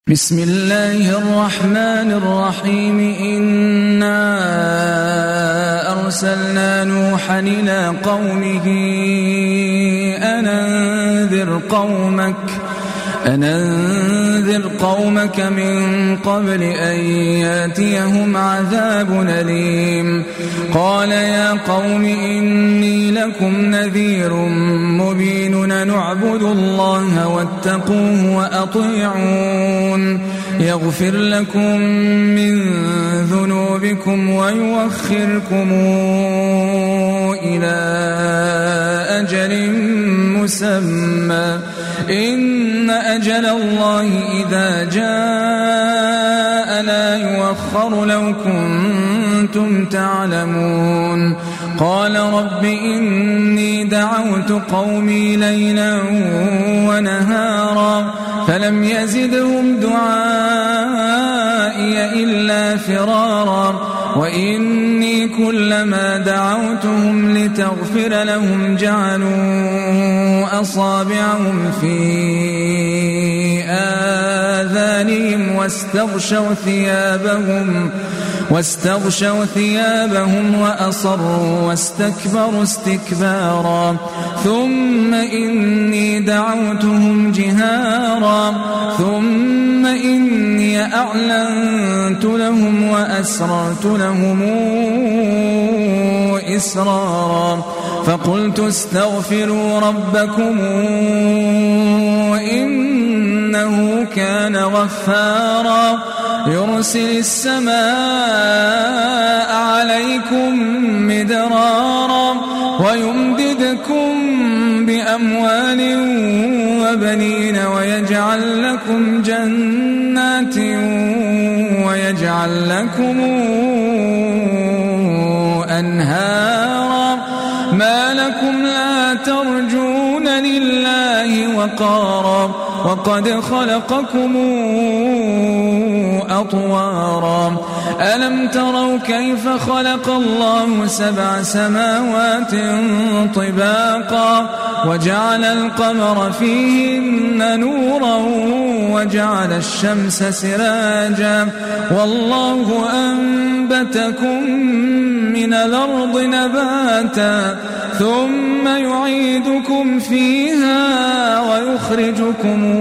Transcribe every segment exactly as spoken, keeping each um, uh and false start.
بسم الله الرحمن الرحيم إنا أرسلنا نوحا إلى قومه أن أنذر قومك أن أنذر قومك من قبل أن يأتيهم عذاب أليم. قال يا قوم إني لكم نذير مبين نعبد الله واتقوه وأطيعون يغفر لكم من ذنوبكم ويؤخركم إلى أجل مسمى إن أجل الله إذا جاء لا يؤخر لو كنتم تعلمون. قال رب إني دعوت قومي ليلا ونهارا فلم يزدهم دعائي إلا فرارا وإني كلما دعوتهم لتغفر لهم جعلوا أصابعهم في آذانهم واستغشوا ثيابهم واستغشوا ثيابهم وأصروا واستكبروا استكبارا ثم إني دعوتهم جهارا ثم إني أعلنت لهم وأسررت لهم إسرارا فقلت استغفروا ربكم إنه كان غفارا يرسل السماء عليكم مدرارا ويمددكم بأموال وبنين ويجعل لكم جنات ويجعل لكم أنهارا ما لكم لا ترجون لله وقارا وقد خلقكم أطوارا ألم تروا كيف خلق الله سبع سماوات طباقا وجعل القمر فيهن نورا وجعل الشمس سراجا والله أنبتكم من الأرض نباتا ثم يعيدكم فيها ويخرجكم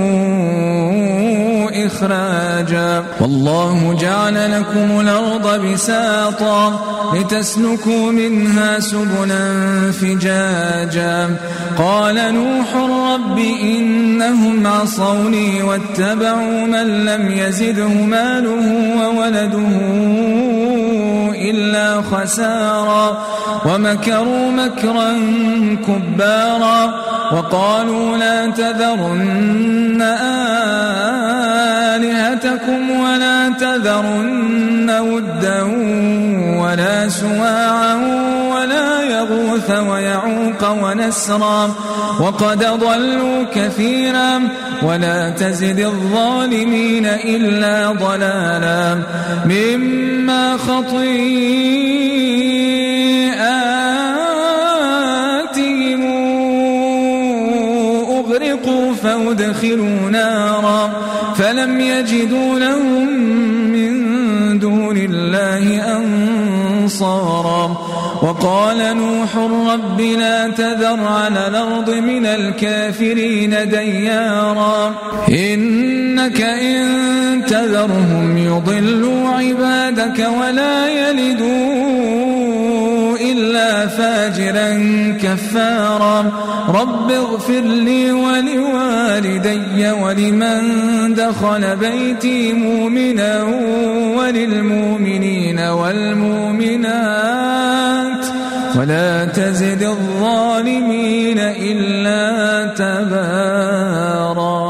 إخراجا والله جعل لكم الأرض بساطا لتسلكوا منها سبلا فجاجا قال نوح رب إنهم عصوني واتبعوا من لم يزده ماله وولده إلا خسارا ومكروا مكرا كبارا وقالوا لا تذرن آلهتكم ولا تذرن ودا ولا سواعا ولا يغوث ويعوق ونسرا وقد ضلوا كثيرا ولا تزد الظالمين إلا ضلالا مما خطيئاتهم أغرقوا فأدخلوا نارا فلم يجدوا لهم من دون الله أنصارا وقال نوح رب لا تذر على الأرض من الكافرين ديارا إنك إن تذرهم يضلوا عبادك ولا يلدوا إلا فاجرا كفارا رب اغفر لي ولوالدي ولمن دخل بيتي مؤمنا وللمؤمنين والمؤمنات ولا تزد الظالمين إلا تبارا.